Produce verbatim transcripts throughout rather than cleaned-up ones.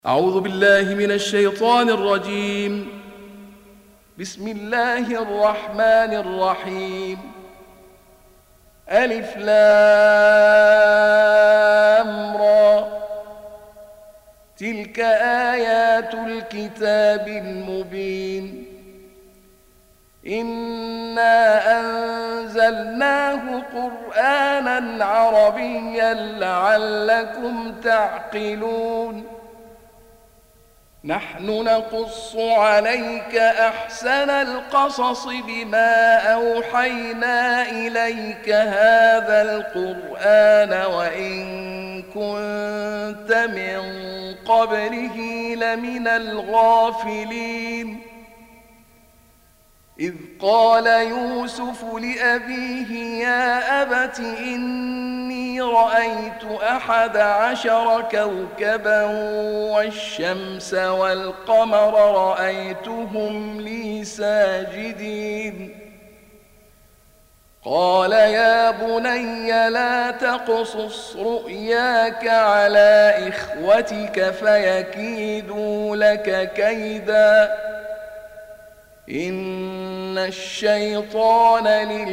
أعوذ بالله من الشيطان الرجيم. بسم الله الرحمن الرحيم. ألف لام را، تلك آيات الكتاب المبين. إنا أنزلناه قرآنا عربيا لعلكم تعقلون. نحن نقص عليك أحسن القصص بما أوحينا إليك هذا القرآن وإن كنت من قبله لمن الغافلين. إذ قال يوسف لأبيه يا أبت إني رأيت أحد عشر كوكبا والشمس والقمر رأيتهم لي ساجدين. قال يا بني لا تقصص رؤياك على إخوتك فيكيدوا لك كيدا إن الشيطان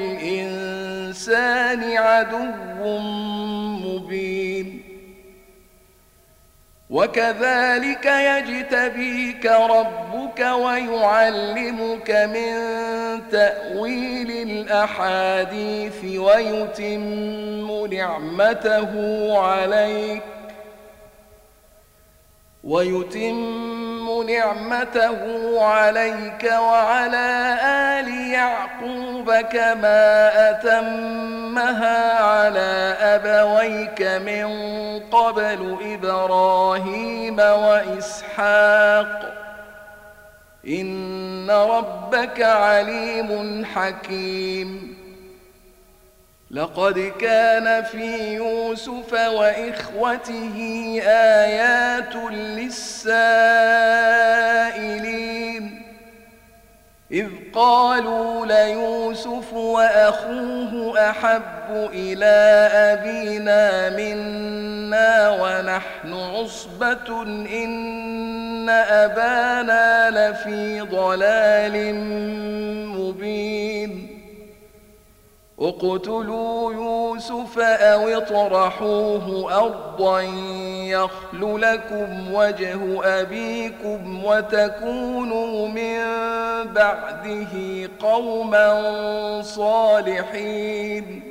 للإنسان عدو مبين. وكذلك يجتبيك ربك ويعلمك من تأويل الأحاديث ويتم نعمته عليك ويتم نعمته عليك وعلى آل يعقوب كما أتمها على أبويك من قبل إبراهيم وإسحاق إن ربك عليم حكيم. لقد كان في يوسف وإخوته آيات للسائلين إذ قالوا ليوسف وأخوه أحب إلى أبينا منا ونحن عصبة إن أبانا لفي ضلال مبين. اقتلوا يوسف أو اطرحوه أرضا يخل لكم وجه أبيكم وتكونوا من بعده قوما صالحين.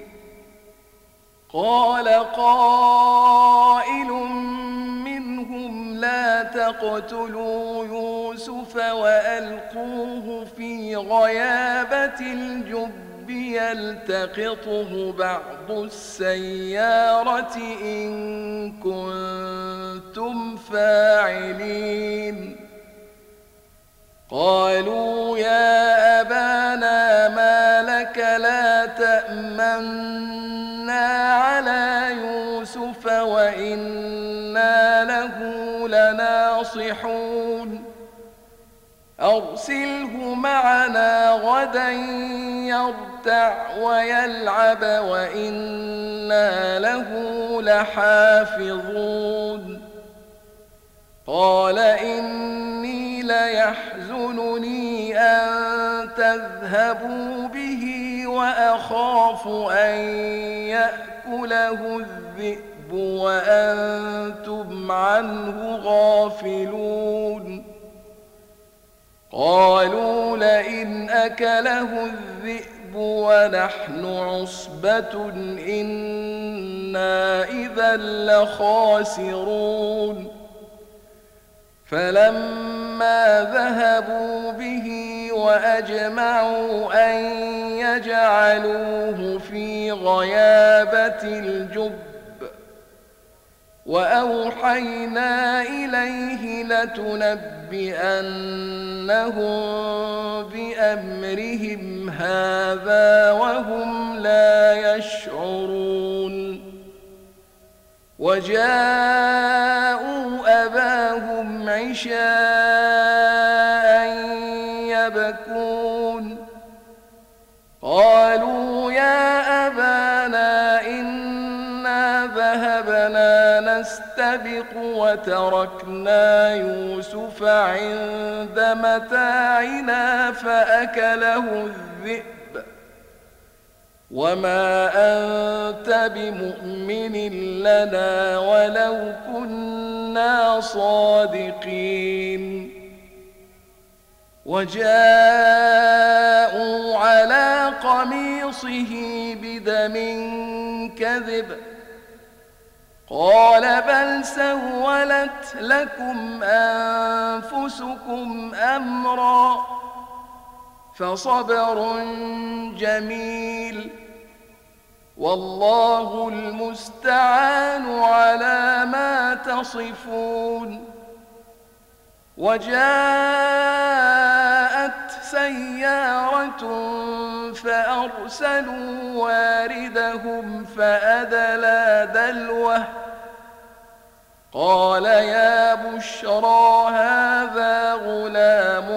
قال قائل منهم لا تقتلوا يوسف وألقوه في غيابة الجب يلتقطه بعض السيارة إن كنتم فاعلين. قالوا يا أبانا ما لك لا تأمنا على يوسف وإنا له لناصحون. أرسله معنا غدا يرتع ويلعب وإنا له لحافظون. قال إني ليحزنني أن تذهبوا به وأخاف أن يأكله الذئب وأنتم عنه غافلون. قالوا لئن أكله الذئب ونحن عصبة إنا إذا لخاسرون. فلما ذهبوا به وأجمعوا أن يجعلوه في غيابة الجب وأوحينا إليه لتنبئنهم بأمرهم هذا وهم لا يشعرون. وجاءوا أباهم عشاء يبكون. قالوا يا أبانا إنا ذهبنا نستبق نستبق وتركنا يوسف عند متاعنا فأكله الذئب وما أنت بمؤمن لنا ولو كنا صادقين وجاءوا على قميصه بدم كذب قال بل سولت لكم أنفسكم أمرا فصبر جميل والله المستعان على ما تصفون وجاءت سيارة فأرسلوا واردهم فأدلى دلوه قال يا بشرى هذا غلام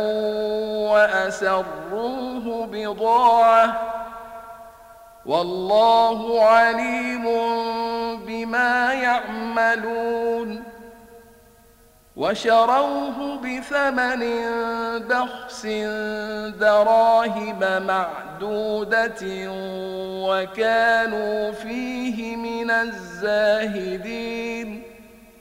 وأسروه بضاعة والله عليم بما يعملون وشروه بثمن بخس دراهم معدودة وكانوا فيه من الزاهدين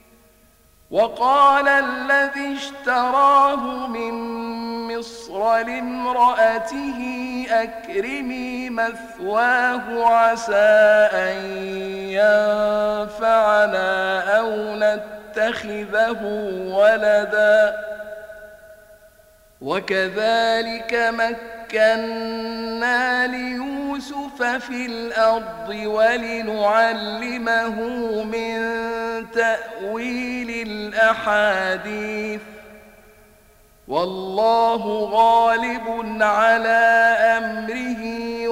وقال الذي اشتراه من مصر لامرأته أكرمي مثواه عسى أن ينفعنا أو نتخذه ولدا وكذلك مكنا ليوسف في الأرض ولنعلمه من تأويل الأحاديث والله غالب على أمره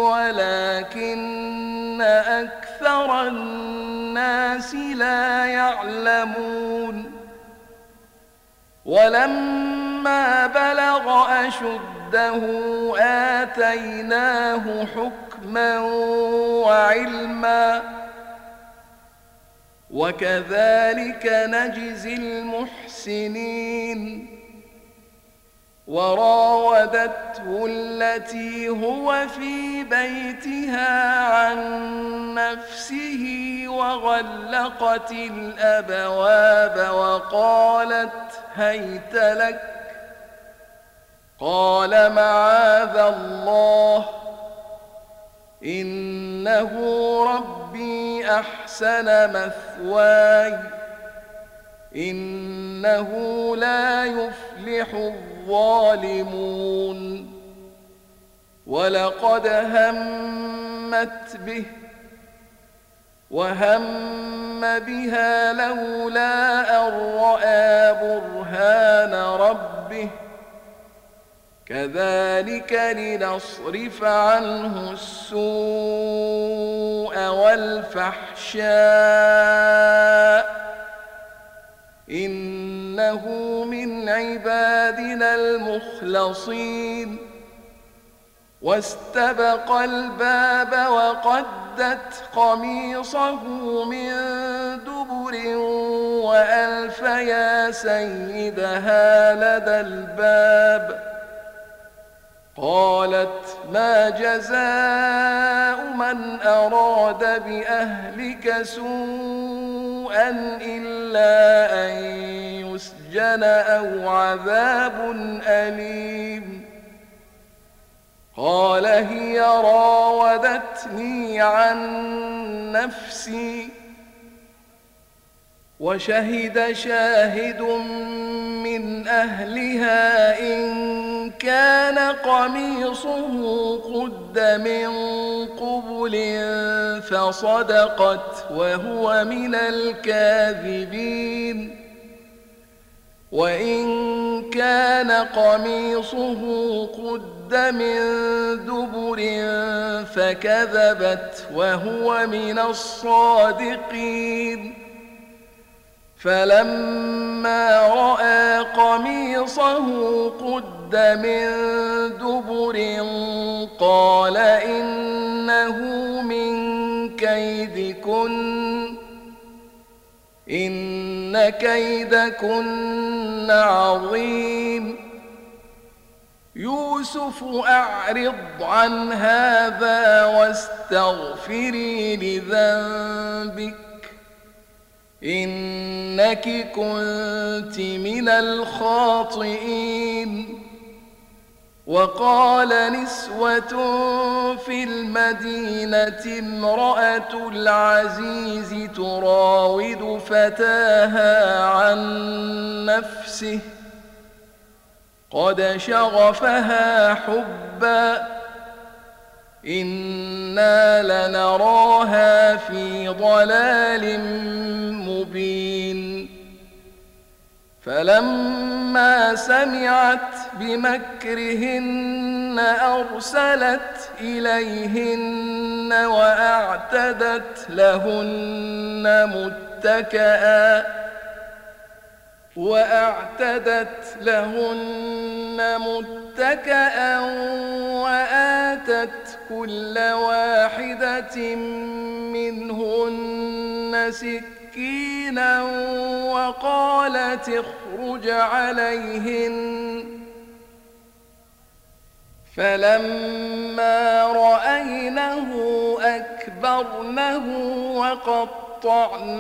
ولكن أكثر الناس لا يعلمون ولما بلغ أشده آتيناه حكما وعلما وكذلك نجزي المحسنين وراودته التي هو في بيتها عن نفسه وغلقت الأبواب وقالت هيت لك قال معاذ الله إنه ربي أحسن مثواي إنه لا يفلح الظالمون ولقد همت به وهم بها لولا أن رأى برهان ربه كذلك لنصرف عنه السوء والفحشاء إنه من عبادنا المخلصين واستبق الباب وقدت قميصه من دبر وألف يا سيدها لدى الباب قالت ما جزاء من أراد بأهلك سوءا إلا أن يسجن أو عذاب أليم قال هي راودتني عن نفسي وشهد شاهد من أهلها إن كان قميصه قد من قبل فصدقت وهو من الكاذبين وإن كان قميصه قد من دبر فكذبت وهو من الصادقين فلما رأى قميصه قد من دبر قال إنه من كيدكن إن إن كيدكن عظيم. يوسف أعرض عن هذا واستغفري لذنبك إنك كنت من الخاطئين. وقال نسوة في المدينة امرأة العزيز تراود فتاها عن نفسه قد شغفها حبا إنا لنراها في ضلال مبين. فلما سمعت بمكرهن أرسلت إليهن وأعتدت لهن متكئا وأعتدت لهن متكئا وآتت كل واحدة منهن سكينا وقالت اخرج عليهن. فلما رأينه أكبرنه وقطعن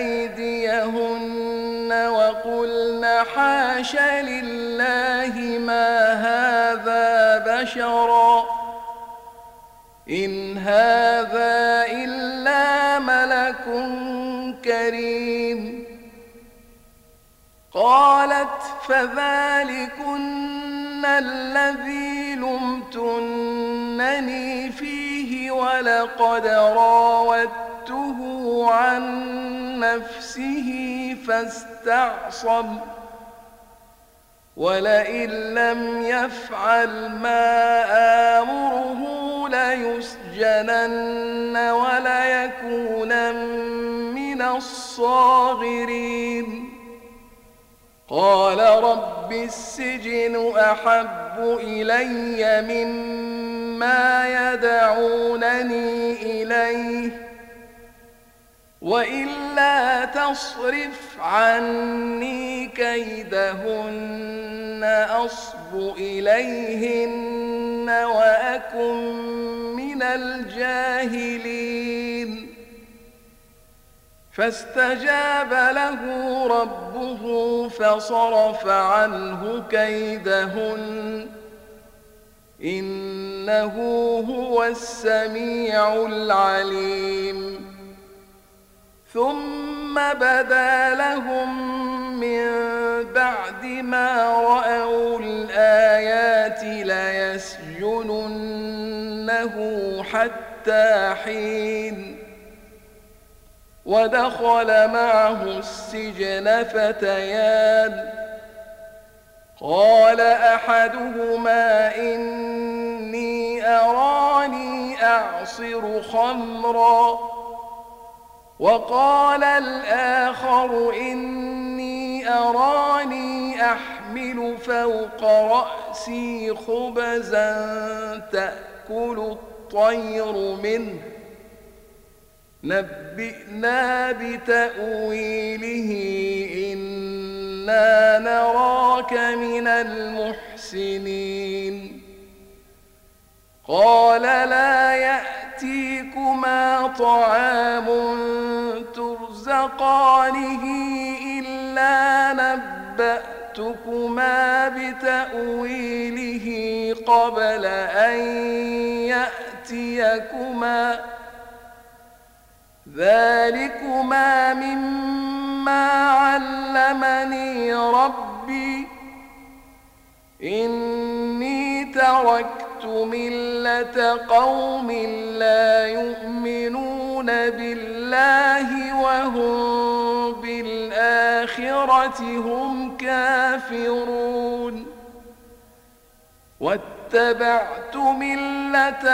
أيديهن وقلن حاش لله ما هذا بشرا إن هذا إلا ملك كريم. قالت فذلكن الذي لمتنني فيه ولقد راودته عن نفسه فاستعصم ولئن لم يفعل ما آمره ليسجنن وليكونن من الصاغرين. قال رب السجن أحب إلي مما يدعونني إليه وإلا تصرف عني كيدهن أصب إليهن وأكن من الجاهلين. فاستجاب له ربه فصرف عنه كيدهن إنه هو السميع العليم. ثم بدا لهم من بعد ما رأوا الآيات ليسجننه حتى حين. ودخل معه السجن فتيان قال أحدهما إني أراني أعصر خمرا وقال الآخر إني أراني أحمل فوق رأسي خبزا تأكل الطير منه نبئنا بتأويله إنا نراك من المحسنين. قال لا يأتيكما طعام ترزقانه إلا نبأتكما بتأويله قبل أن يأتيكما ذلكما مما علمني ربي إني تركت ملة قوم لا يؤمنون بالله وهم بالآخرة هم كافرون واتبعت ملة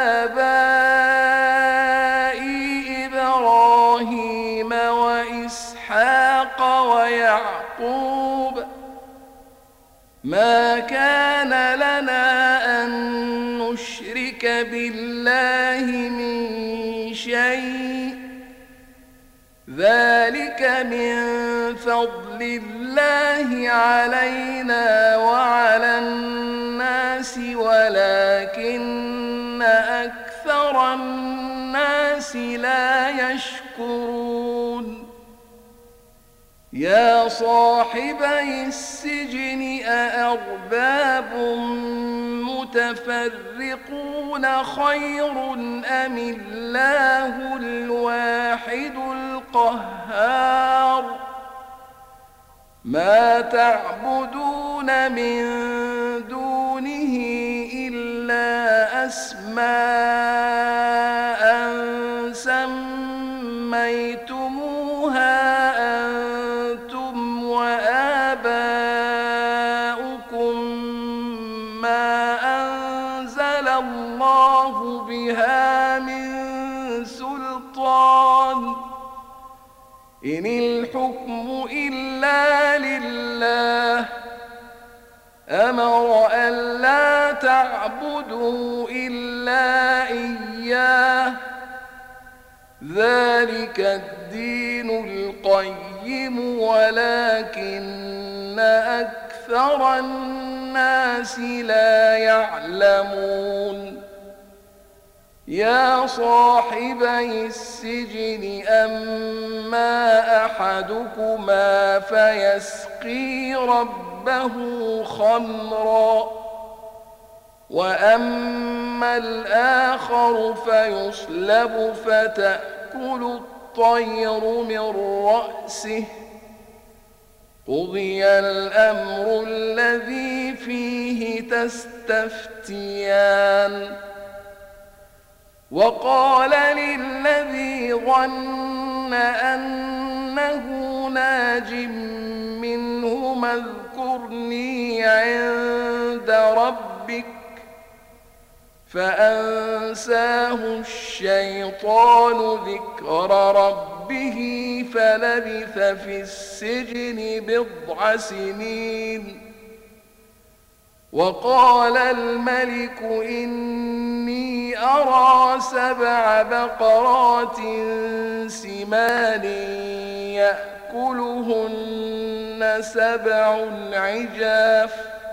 آبائي إبراهيم وإسحاق ويعقوب ما كان لنا أن نشرك بالله من شيء ذلك من لله علينا وعلى الناس ولكن أكثر الناس لا يشكرون يا صاحبي السجن أأرباب متفرقون خير أم الله الواحد القهار ما تعبدون من دونه إلا أسماء سميتموها أنتم وآباؤكم ما أنزل الله بها من سلطان إن الحكم إلا لله أمر ألا تعبدوا إلا إياه ذلك الدين القيم ولكن أكثر الناس لا يعلمون يا صاحبي السجن أما أحدكما فيسقي ربه خمرا وأما الآخر فيصلب فتأكل الطير من رأسه قضي الأمر الذي فيه تستفتيان وقال للذي ظن أنه ناج منهما اذكرني عند ربك فأنساه الشيطان ذكر ربه فلبث في السجن بضع سنين وقال الملك إني أرى سبع بقرات سمان يأكلهن سبع عجاف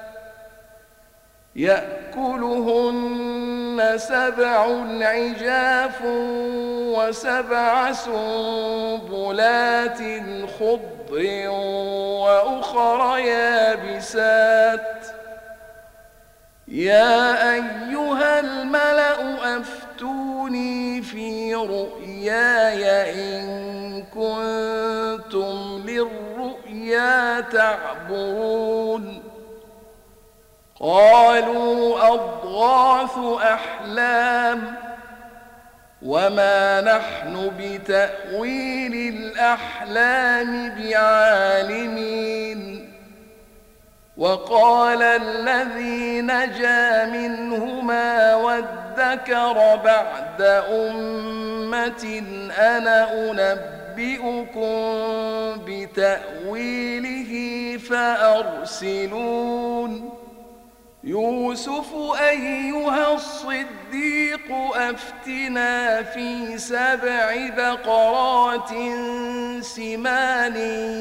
يأكلهن سبع عجاف وسبع سنبلات خضر وأخر يابسات يا أيها الملأ أفتوني في رؤياي إن كنتم للرؤيا تعبرون قالوا أضغاث أحلام وما نحن بتأويل الأحلام بعالمين وقال الذي نجا منهما وادكر بعد أمة أنا أنبئكم بتأويله فأرسلون يوسف أيها الصديق أفتنا في سبع بقرات سمان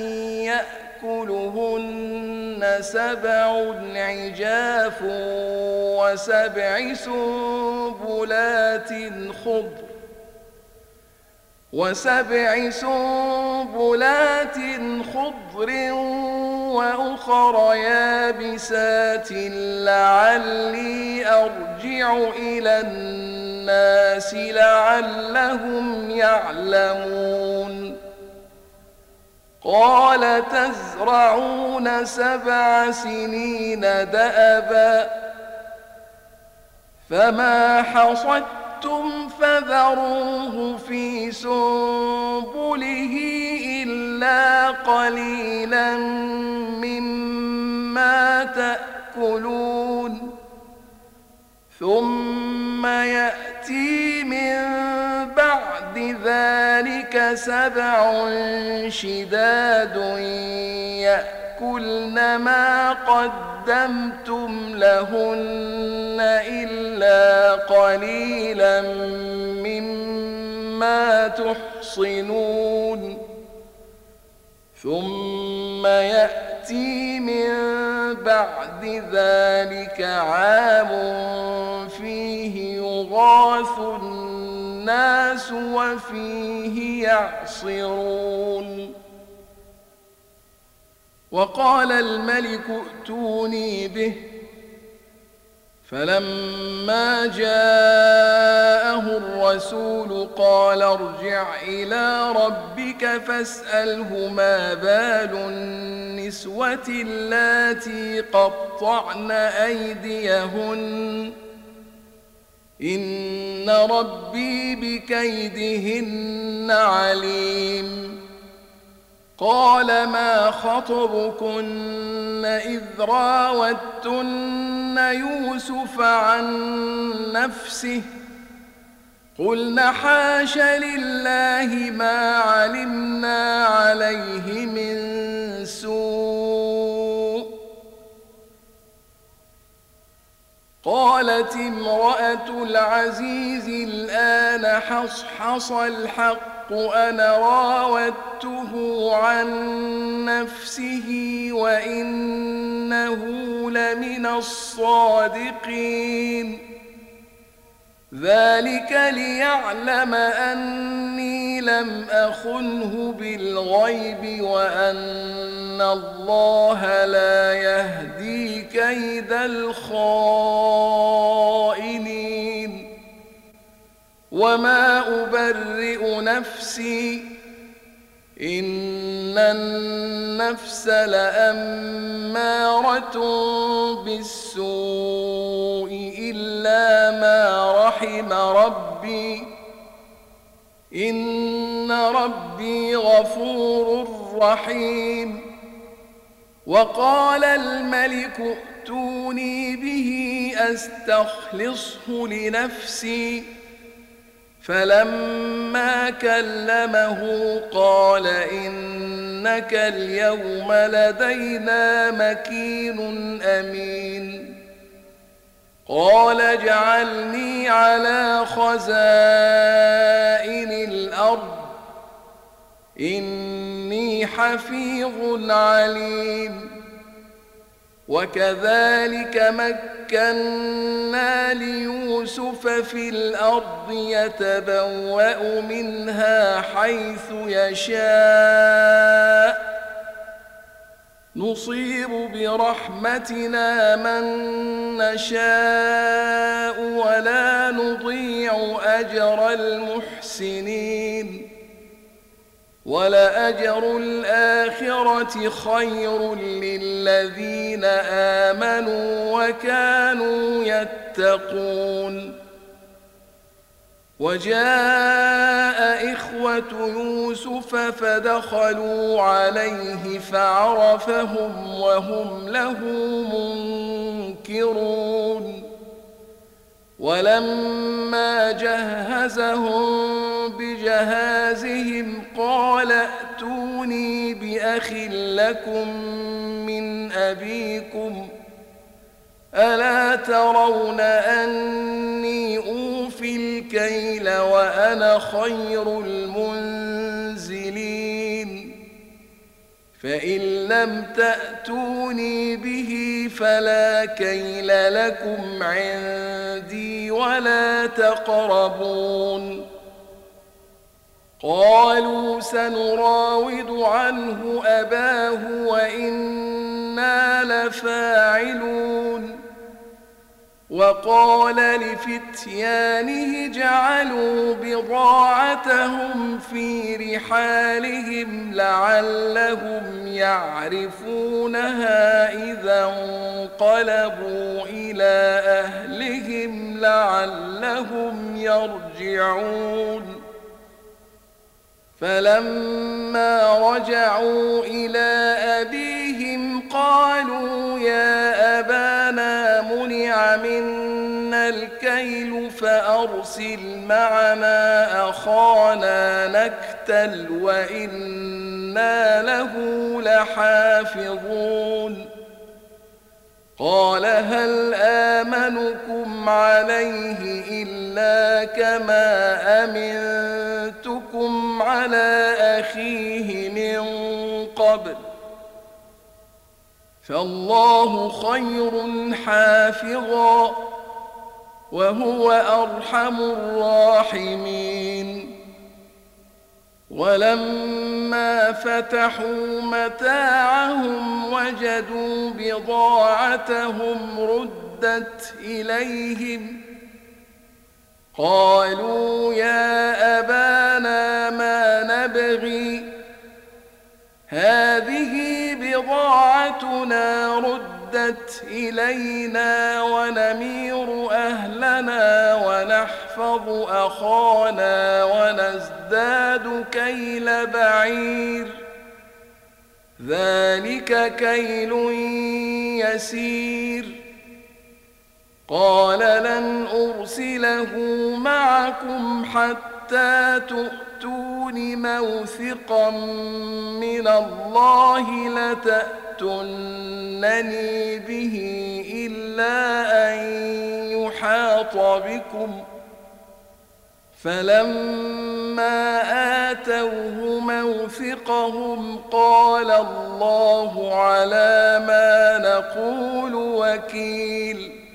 يأكلهن سبع عجاف وسبع سنبلات خضر وسبع سنبلات خضر وأخر يابسات لعلي أرجع إلى الناس لعلهم يعلمون قال تزرعون سبع سنين دأبا فما حصدتم فذروه في سنبله إلا قليلا مما تأكلون ثم يأتي من بعد ذلك سبع شداد يأكلن ما قدمتم لهن إلا قليلا مما تحصنون ثم ثم يأتي من بعد ذلك عام فيه يغاث الناس وفيه يعصرون. وقال الملك ائتوني به، فلما جاءه الرسول قال ارجع إلى ربك فاسأله ما بال النسوة اللاتي قطعن أيديهن إن ربي بكيدهن عليم. قال ما خطبكن إذ راوتن يوسف عن نفسه قلن حاش لله ما علمنا عليه من سوء. قالت امرأة العزيز الآن حصحص الحق أنا راودته عن نفسه وإنه لمن الصادقين. ذلك ليعلم أني لم أخنه بالغيب وأن الله لا يهدي كيد الخائنين. وما أبرئ نفسي إن النفس لأمارة بالسوء إلا ما رحم ربي إن ربي غفور رحيم. وقال الملك ائتوني به أستخلصه لنفسي فلما كلمه قال إنك اليوم لدينا مكين أمين. قال اجعلني على خزائن الأرض إني حفيظ عليم. وكذلك مكنا ليوسف في الأرض يتبوأ منها حيث يشاء نصيب برحمتنا من نشاء ولا نضيع أجر المحسنين. ولأجر الآخرة خير للذين آمنوا وكانوا يتقون. وجاء إخوة يوسف فدخلوا عليه فعرفهم وهم له منكرون. ولما جهزهم بجهازهم قال ائتوني بأخ لكم من أبيكم ألا ترون أني أوفي الكيل وأنا خير المنزلين. فإن لم تأتوني به فلا كيل لكم عندي ولا تقربون. قالوا سنراود عنه أباه وإنا لفاعلون. وقال لفتيانه جعلوا بضاعتهم في رحالهم لعلهم يعرفونها إذا انقلبوا إلى أهلهم لعلهم يرجعون. فلما رجعوا إلى أبيهم قالوا يا أبانا منع منا الكيل فأرسل معنا أخانا نكتل وإنا له لحافظون. قال هل آمنكم عليه إلا كما أمنتكم على أخيه من قبل فالله خير حافظا وهو أرحم الراحمين. ولما فتحوا متاعهم وجدوا بضاعتهم ردت إليهم قالوا يا أبانا ما نبغي هذه بضاعتنا ردت إلينا ونمير أهلنا ونحفظ أخانا ونزداد كيل بعير ذلك كيل يسير. قال لن أرسله معكم حتى تؤتون موثقا من الله لتأتونني به إلا أن يحاط بكم. فلما آتوه موثقهم قال الله على ما نقول وكيل.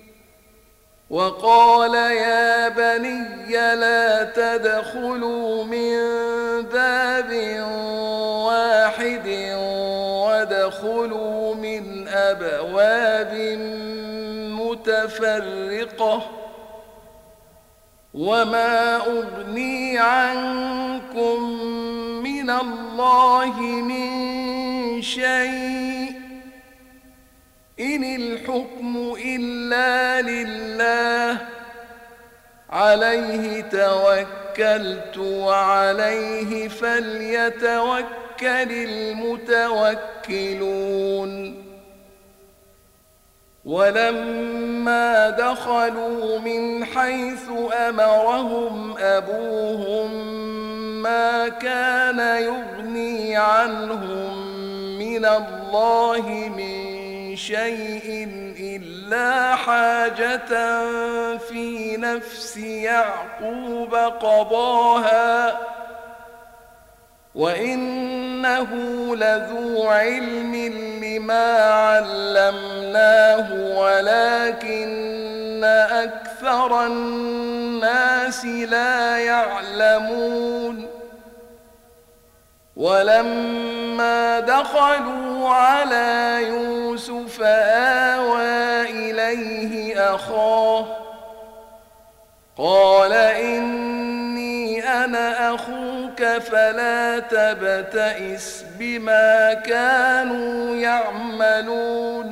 وقال يا بني لا تدخلوا من باب واحد وادخلوا من أبواب متفرقة وما أغني عنكم من الله من شيء إن الحكم إلا لله عليه توكلت وعليه فليتوكل المتوكلون. ولما دخلوا من حيث أمرهم أبوهم ما كان يغني عنهم من الله من شيء إلا حاجة في نفس يعقوب قضاها وإنه لذو علم لما علمناه ولكن أكثر الناس لا يعلمون. ولما دخلوا على يوسف آوى إليه أخاه قال إني أنا أخوك فلا تبتئس بما كانوا يعملون.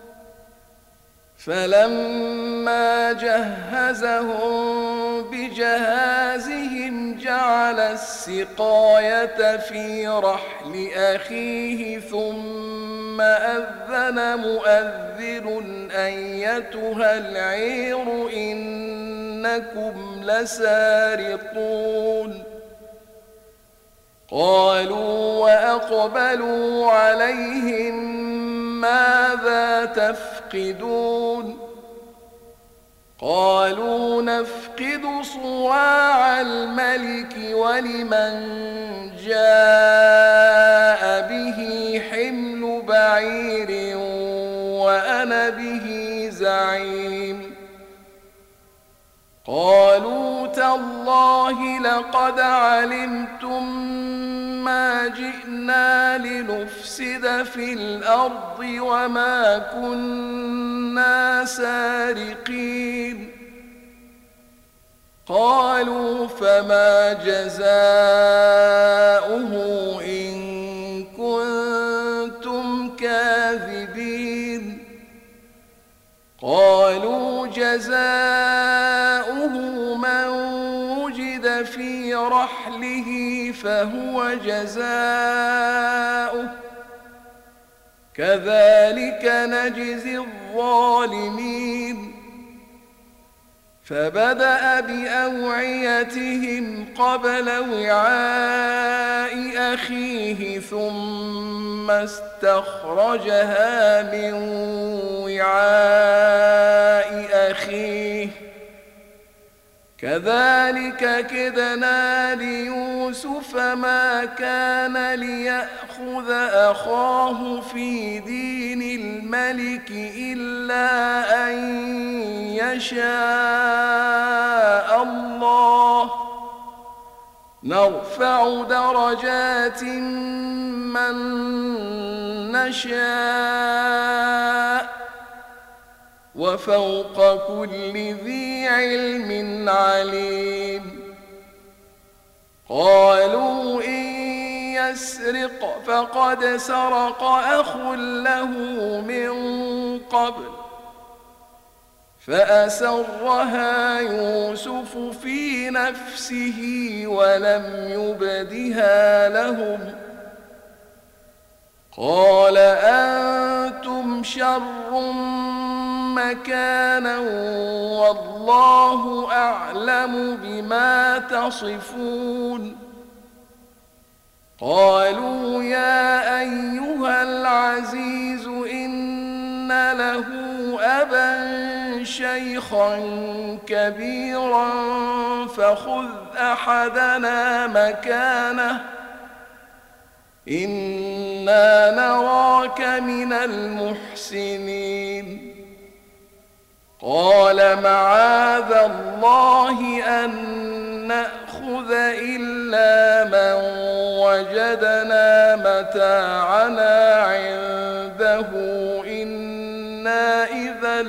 فلما جهزهم بجهازهم جعل السقاية في رحل أخيه ثم أذن مؤذن أيتها العير إنكم لسارقون. قالوا وأقبلوا عليهم ماذا تفقدون قالوا نفقد صواع الملك ولمن جاء به حمل بعير وأنا به زعيم. قالوا تالله لقد علمتم ما جئنا لنفسد في الأرض وما كنا سارقين. قالوا فما جزاؤه إن كنتم كاذبين. قالوا جزاؤه من وجد في رحله فهو جزاؤه كذلك نجزي الظالمين. فبدأ بأوعيتهم قبل وعاء أخيه ثم استخرجها من وعاء أخيه كذلك كدنا ليوسف ما كان ليأخذ أخاه في دين الملك إلا أن يشاء الله نرفع درجات من نشاء وفوق كل ذي علم عليم قالوا إن يسرق فقد سرق أخ له من قبل فأسرها يوسف في نفسه ولم يبدها لهم قال أنتم شر مكانا والله أعلم بما تصفون قالوا يا أيها العزيز إن له أبا شيخا كبيرا فخذ أحدنا مكانه إنا نراك من المحسنين قال معاذ الله أن نأخذ إلا من وجدنا متاعنا عنده إنا إذا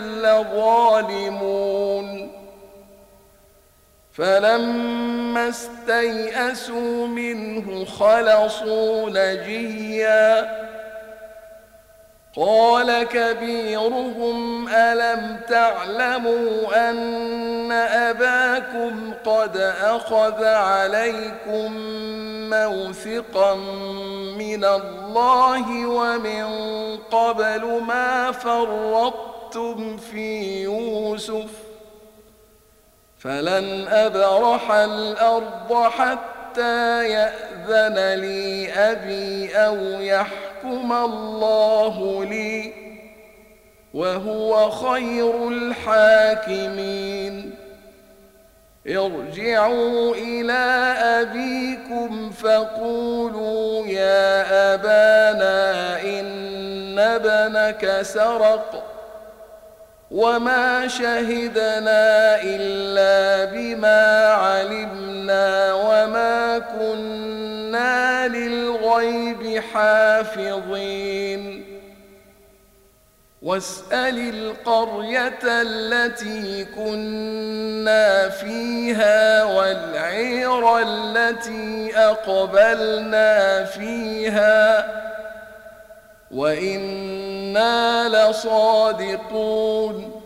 لظالمون فلما استيئسوا منه خلصوا نجيا قال كبيرهم ألم تعلموا أن أباكم قد أخذ عليكم موثقا من الله ومن قبل ما فرطتم في يوسف فلن أبرح الأرض حتى يأذن لي أبي أو يحكم الله لي وهو خير الحاكمين ارجعوا إلى أبيكم فقولوا يا أبانا إن ابنك سرق وما شهدنا إلا بما علمنا وما كنا للغيب حافظين واسأل القرية التي كنا فيها والعير التي أقبلنا فيها وإنا لصادقون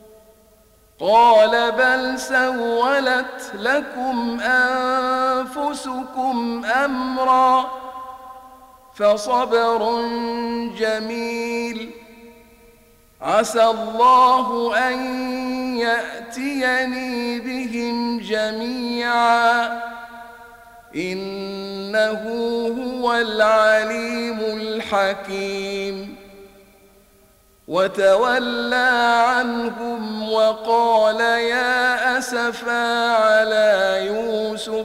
قال بل سولت لكم أنفسكم أمرا فصبر جميل عسى الله أن يأتيني بهم جميعا إنه هو العليم الحكيم وتولى عنهم وقال يا أسفا على يوسف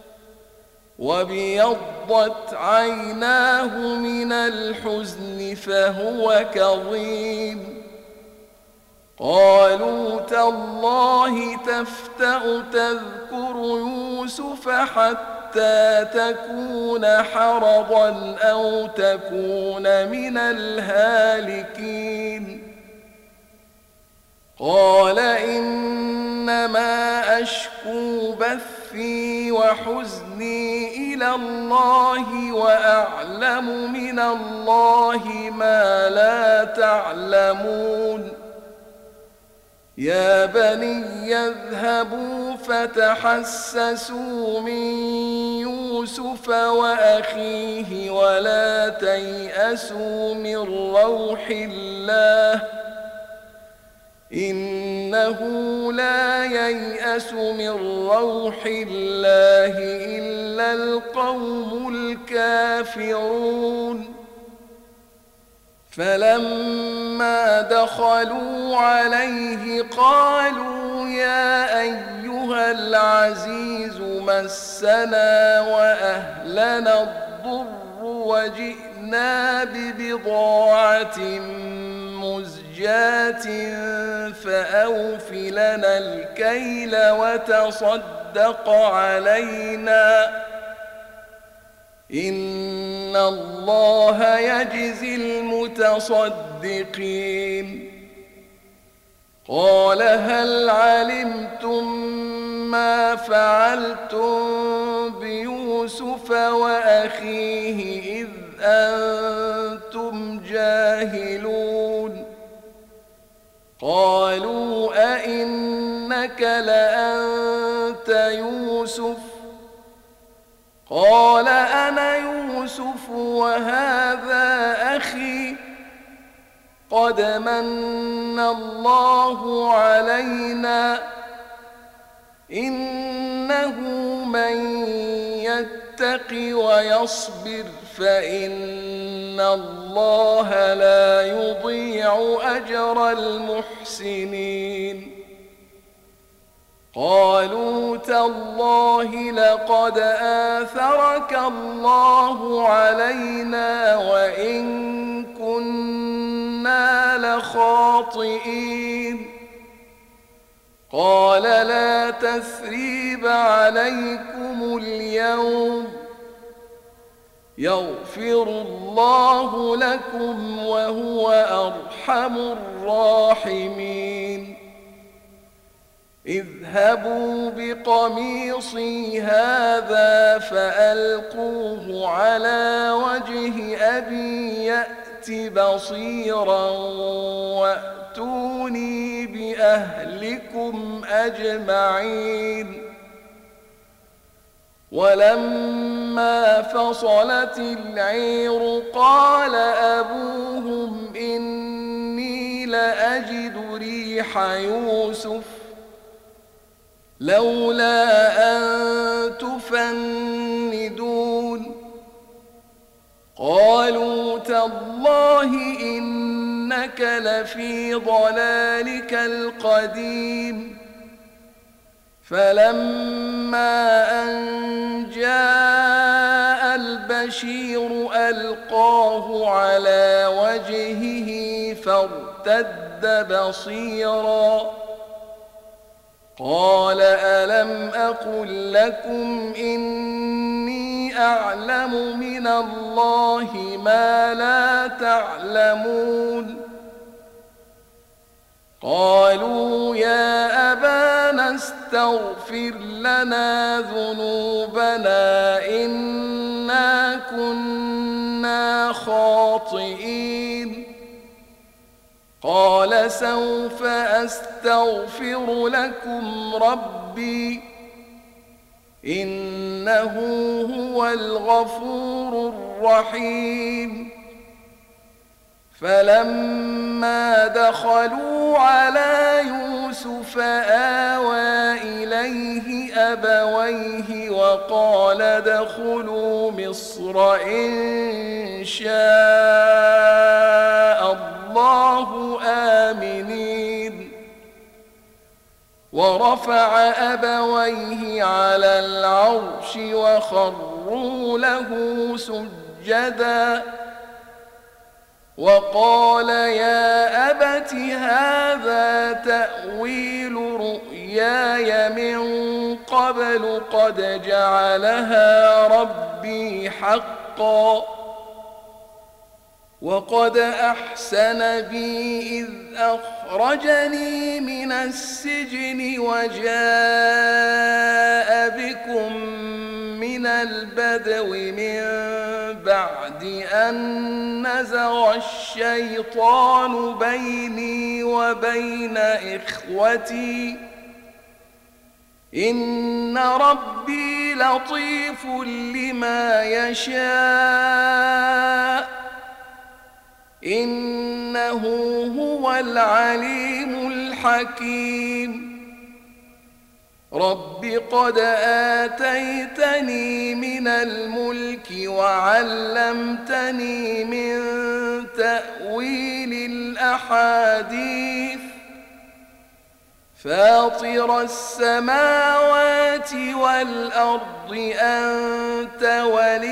وابيضت عيناه من الحزن فهو كظيم قالوا تالله تفتأ تذكر يوسف حتى تكون حرضا أو تكون من الهالكين قال إنما أشكو بثي وحزني إلى الله وأعلم من الله ما لا تعلمون يا بني اذهبوا فتحسسوا من يوسف وأخيه ولا تيأسوا من روح الله إنه لا ييأس من روح الله إلا القوم الكافرون فلما دخلوا عليه قالوا يا أيها العزيز مسنا وأهلنا الضر وجئنا ببضاعة مزجاة فأوف لنا الكيل وتصدق علينا إن الله يجزي المتصدقين قال هل علمتم ما فعلتم بيوسف وأخيه إذ أنتم جاهلون قالوا أئنك لأنت يوسف قال أنا يوسف وهذا أخي قد من الله علينا إنه من يتق ويصبر فإن الله لا يضيع أجر المحسنين قالوا تالله لقد آثرك الله علينا وإن كنا لخاطئين قال لا تثريب عليكم اليوم يغفر الله لكم وهو أرحم الراحمين اذهبوا بقميصي هذا فألقوه على وجه أبي يأت بصيرا وأتوني بأهلكم أجمعين ولما فصلت العير قال أبوهم إني لأجد ريح يوسف لولا أن تفندون قالوا تالله إنك لفي ضلالك القديم فلما أن جاء البشير ألقاه على وجهه فارتد بصيراً قال ألم أقل لكم إني أعلم من الله ما لا تعلمون قالوا يا أبانا استغفر لنا ذنوبنا إنا كنا خاطئين قال سوف أستغفر لكم ربي إنه هو الغفور الرحيم فلما دخلوا على يوسف آوى إليه أبويه وقال ادخلوا مصر إن شاء الله آمنين ورفع أبويه على العرش وخروا له سجدا وقال يا أبت هذا تأويل رؤياي من قبل قد جعلها ربي حقا وقد أحسن بي إذ أخرجني من السجن وجاء بكم من البدو من بعد أن نزغ الشيطان بيني وبين إخوتي إن ربي لطيف لما يشاء إنه هو العليم الحكيم رب قد آتيتني من الملك وعلمتني من تأويل الأحاديث فاطر السماوات والأرض أنت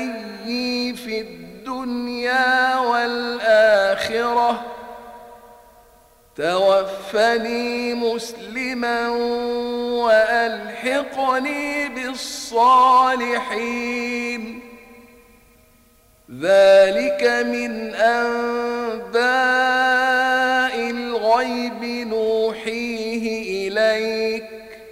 وليي في الدنيا والآخرة توفني مسلما وألحقني بالصالحين. ذلك من أنباء الغيب نوحيه إليك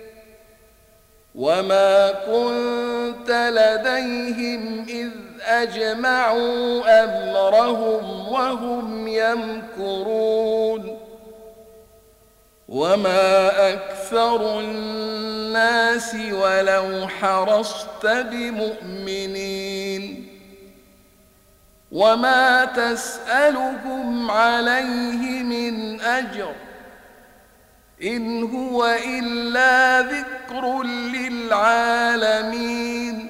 وما كنت لديهم إذ أجمعوا أمرهم وهم يمكرون. وما أكثر الناس ولو حرصت بمؤمنين وما تسألهم عليه من أجر إن هو إلا ذكر للعالمين.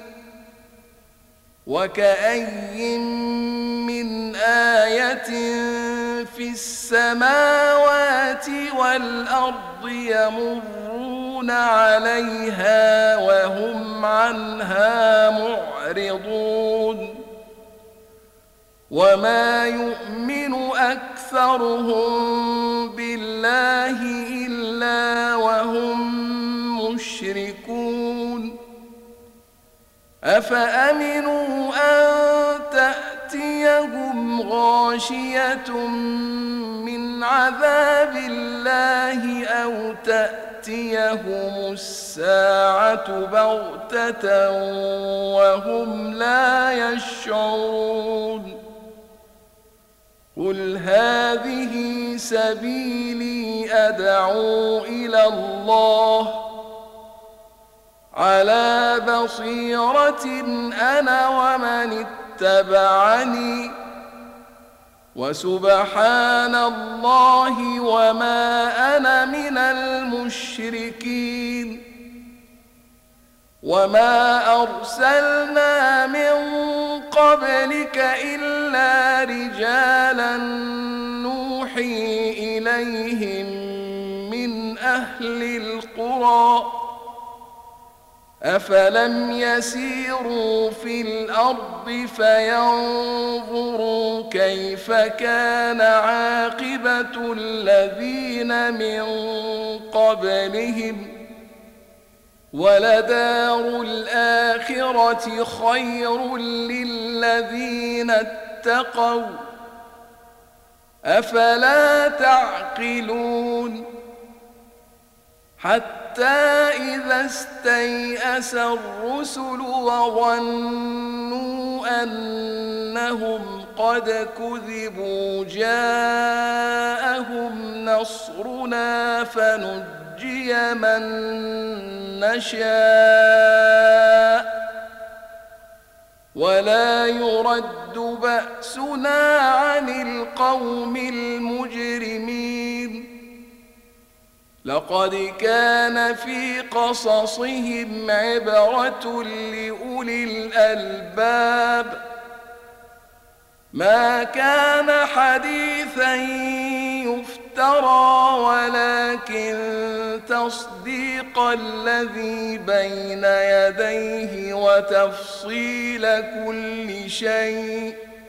وكأي من آية في السماوات والأرض يمرون عليها وهم عنها معرضون. وما يؤمن أكثرهم بالله إلا وهم مشركون. أفأمنوا أن تأتيهم غاشية من عذاب الله أو تأتيهم الساعة بغتة وهم لا يشعرون. قل هذه سبيلي أدعو إلى الله على بصيرة أنا ومن اتبعني وسبحان الله وما أنا من المشركين. وما أرسلنا من قبلك إلا رجالا نوحي إليهم من أهل القرى أفلم يسيروا في الأرض فينظروا كيف كان عاقبة الذين من قبلهم ولدار الآخرة خير للذين اتقوا أفلا تعقلون. حتى إذا استيأس الرسل وظنوا أنهم قد كذبوا جاءهم نصرنا فنجي من نشاء ولا يرد بأسنا عن القوم المجرمين. لقد كان في قصصهم عبرة لأولي الألباب ما كان حديثا يفترى ولكن تصديق الذي بين يديه وتفصيل كل شيء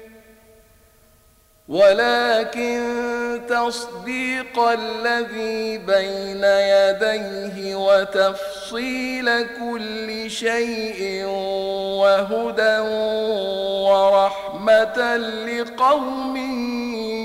ولكن تصديق الذي بين يديه وتفصيل كل شيء وهدى ورحمة لقوم